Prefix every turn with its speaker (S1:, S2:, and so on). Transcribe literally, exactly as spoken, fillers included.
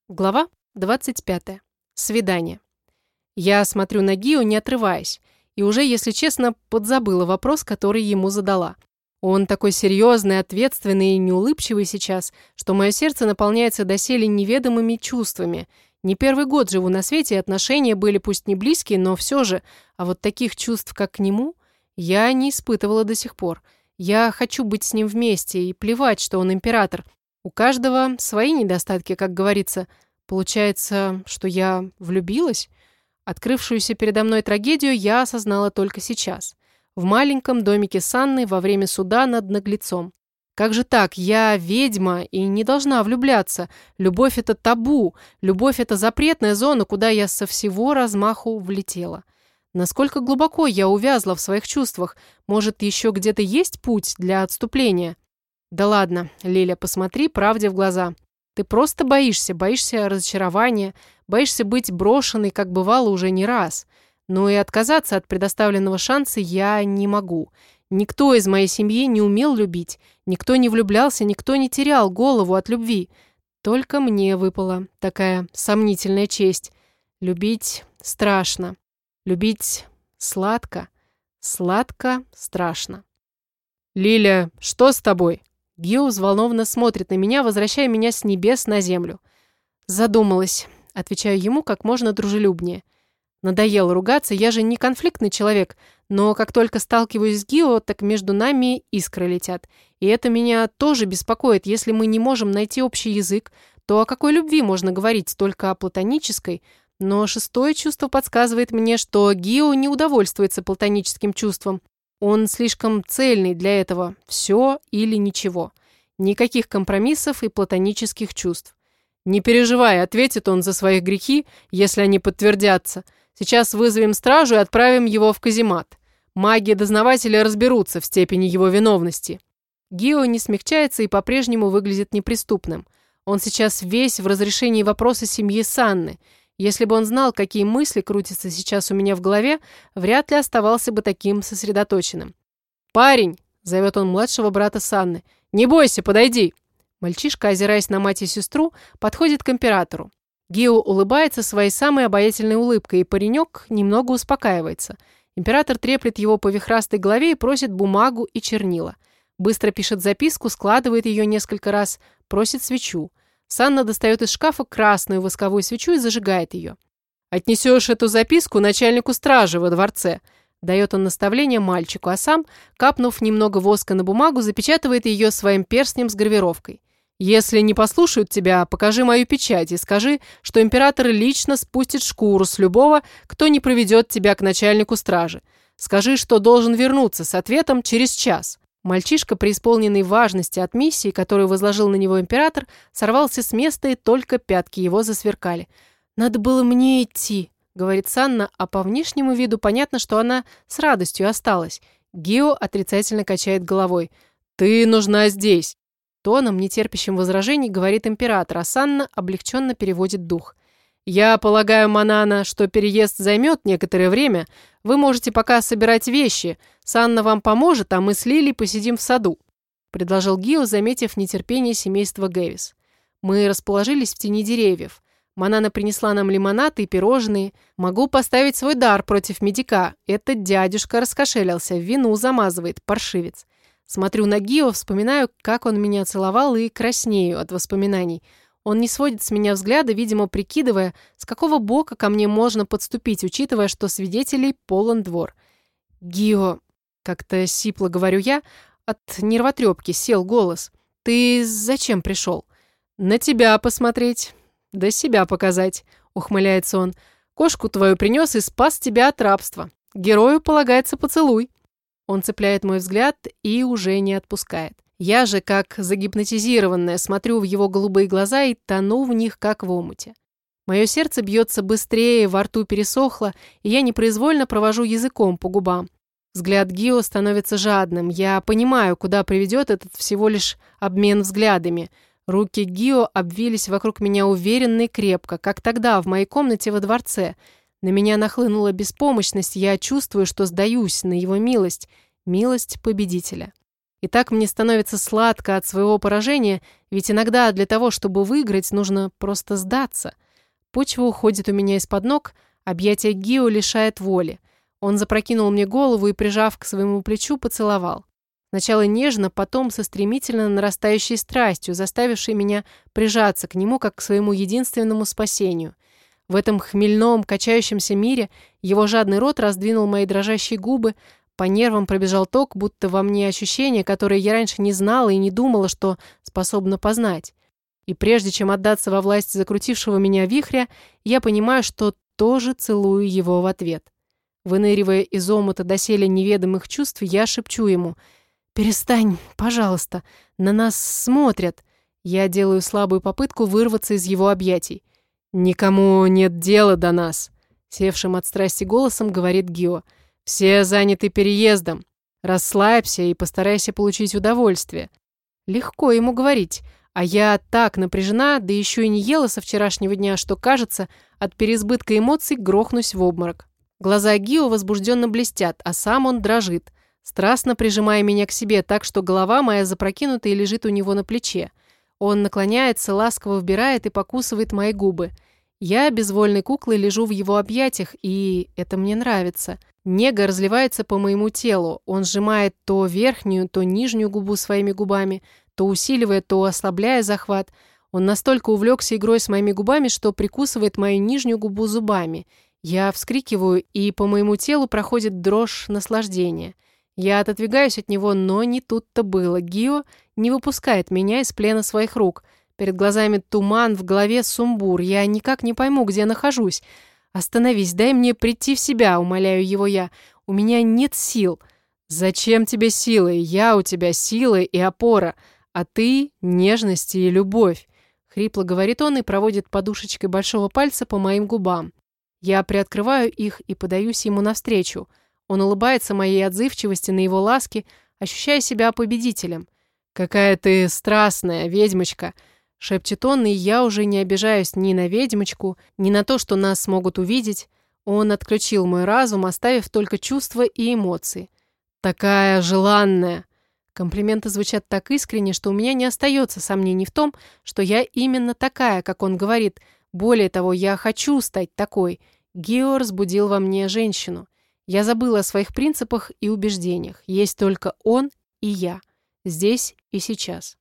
S1: Глава двадцать пятая. Свидание. Я смотрю на Гио, не отрываясь, и уже, если честно, подзабыла вопрос, который ему задала. Он такой серьезный, ответственный и неулыбчивый сейчас, что мое сердце наполняется доселе неведомыми чувствами. Не первый год живу на свете, и отношения были пусть не близкие, но все же, а вот таких чувств, как к нему, я не испытывала до сих пор. Я хочу быть с ним вместе, и плевать, что он император. У каждого свои недостатки, как говорится. Получается, что я влюбилась? Открывшуюся передо мной трагедию я осознала только сейчас. В маленьком домике с Анной во время суда над наглецом. Как же так? Я ведьма и не должна влюбляться. Любовь – это табу. Любовь – это запретная зона, куда я со всего размаху влетела. Насколько глубоко я увязла в своих чувствах? Может, еще где-то есть путь для отступления? Да ладно, Лиля, посмотри правде в глаза. Ты просто боишься, боишься разочарования, боишься быть брошенной, как бывало уже не раз. Но и отказаться от предоставленного шанса я не могу. Никто из моей семьи не умел любить, никто не влюблялся, никто не терял голову от любви. Только мне выпала такая сомнительная честь. Любить страшно. Любить сладко. Сладко страшно. «Лиля, что с тобой?» Гио взволнованно смотрит на меня, возвращая меня с небес на землю. «Задумалась», — отвечаю ему как можно дружелюбнее. Надоело ругаться, я же не конфликтный человек, но как только сталкиваюсь с Гио, так между нами искры летят. И это меня тоже беспокоит. Если мы не можем найти общий язык, то о какой любви можно говорить, только о платонической? Но шестое чувство подсказывает мне, что Гио не удовольствуется платоническим чувством. Он слишком цельный для этого. Все или ничего. Никаких компромиссов и платонических чувств. «Не переживай», — ответит он за свои грехи, если они подтвердятся. «Сейчас вызовем стражу и отправим его в каземат. Маги-дознаватели разберутся в степени его виновности». Гио не смягчается и по-прежнему выглядит неприступным. Он сейчас весь в разрешении вопроса семьи Санны. Если бы он знал, какие мысли крутятся сейчас у меня в голове, вряд ли оставался бы таким сосредоточенным. «Парень!» – зовет он младшего брата Санны. «Не бойся, подойди!» Мальчишка, озираясь на мать и сестру, подходит к императору. Гио улыбается своей самой обаятельной улыбкой, и паренек немного успокаивается. Император треплет его по вихрастой голове и просит бумагу и чернила. Быстро пишет записку, складывает ее несколько раз, просит свечу. Санна достает из шкафа красную восковую свечу и зажигает ее. «Отнесешь эту записку начальнику стражи во дворце», дает он наставление мальчику, а сам, капнув немного воска на бумагу, запечатывает ее своим перстнем с гравировкой. «Если не послушают тебя, покажи мою печать и скажи, что император лично спустит шкуру с любого, кто не проведет тебя к начальнику стражи. Скажи, что должен вернуться с ответом через час». Мальчишка, преисполненный важности от миссии, которую возложил на него император, сорвался с места, и только пятки его засверкали. «Надо было мне идти», — говорит Санна, а по внешнему виду понятно, что она с радостью осталась. Гио отрицательно качает головой. «Ты нужна здесь», — тоном, нетерпящим возражений, говорит император, а Санна облегченно переводит дух. «Я полагаю, Манана, что переезд займет некоторое время. Вы можете пока собирать вещи. Санна вам поможет, а мы с Лилей посидим в саду», — предложил Гио, заметив нетерпение семейства Гэвис. Мы расположились в тени деревьев. Манана принесла нам лимонад и пирожные. Могу поставить свой дар против медика. Этот дядюшка раскошелился, вину замазывает, паршивец. Смотрю на Гио, вспоминаю, как он меня целовал, и краснею от воспоминаний. Он не сводит с меня взгляда, видимо, прикидывая, с какого бока ко мне можно подступить, учитывая, что свидетелей полон двор. «Гио», — как-то сипло говорю я, от нервотрепки сел голос. «Ты зачем пришел?» «На тебя посмотреть, да себя показать», — ухмыляется он. «Кошку твою принес и спас тебя от рабства. Герою полагается поцелуй». Он цепляет мой взгляд и уже не отпускает. Я же, как загипнотизированная, смотрю в его голубые глаза и тону в них, как в омуте. Мое сердце бьется быстрее, во рту пересохло, и я непроизвольно провожу языком по губам. Взгляд Гио становится жадным. Я понимаю, куда приведет этот всего лишь обмен взглядами. Руки Гио обвились вокруг меня уверенно и крепко, как тогда в моей комнате во дворце. На меня нахлынула беспомощность, я чувствую, что сдаюсь на его милость, милость победителя. И так мне становится сладко от своего поражения, ведь иногда для того, чтобы выиграть, нужно просто сдаться. Почва уходит у меня из-под ног, объятие Гио лишает воли. Он запрокинул мне голову и, прижав к своему плечу, поцеловал. Сначала нежно, потом со стремительно нарастающей страстью, заставившей меня прижаться к нему как к своему единственному спасению. В этом хмельном, качающемся мире его жадный рот раздвинул мои дрожащие губы, по нервам пробежал ток, будто во мне ощущение, которое я раньше не знала и не думала, что способна познать. И прежде чем отдаться во власть закрутившего меня вихря, я понимаю, что тоже целую его в ответ. Выныривая из омута доселе неведомых чувств, я шепчу ему: «Перестань, пожалуйста, на нас смотрят». Я делаю слабую попытку вырваться из его объятий. «Никому нет дела до нас», — севшим от страсти голосом говорит Гио. «Все заняты переездом. Расслабься и постарайся получить удовольствие». Легко ему говорить, а я так напряжена, да еще и не ела со вчерашнего дня, что, кажется, от переизбытка эмоций грохнусь в обморок. Глаза Гио возбужденно блестят, а сам он дрожит, страстно прижимая меня к себе так, что голова моя запрокинута и лежит у него на плече. Он наклоняется, ласково вбирает и покусывает мои губы. Я безвольной куклой лежу в его объятиях, и это мне нравится. Нега разливается по моему телу. Он сжимает то верхнюю, то нижнюю губу своими губами, то усиливая, то ослабляя захват. Он настолько увлекся игрой с моими губами, что прикусывает мою нижнюю губу зубами. Я вскрикиваю, и по моему телу проходит дрожь наслаждения. Я отодвигаюсь от него, но не тут-то было. Гио не выпускает меня из плена своих рук. Перед глазами туман, в голове сумбур. Я никак не пойму, где нахожусь. «Остановись, дай мне прийти в себя», — умоляю его я. «У меня нет сил». «Зачем тебе силы? Я у тебя силы и опора, а ты — нежность и любовь», — хрипло говорит он и проводит подушечкой большого пальца по моим губам. Я приоткрываю их и подаюсь ему навстречу. Он улыбается моей отзывчивости на его ласки, ощущая себя победителем. «Какая ты страстная, ведьмочка!» — шепчет он, и я уже не обижаюсь ни на ведьмочку, ни на то, что нас смогут увидеть. Он отключил мой разум, оставив только чувства и эмоции. «Такая желанная!» Комплименты звучат так искренне, что у меня не остается сомнений в том, что я именно такая, как он говорит. Более того, я хочу стать такой. Гио разбудил во мне женщину. Я забыла о своих принципах и убеждениях. Есть только он и я. Здесь и сейчас.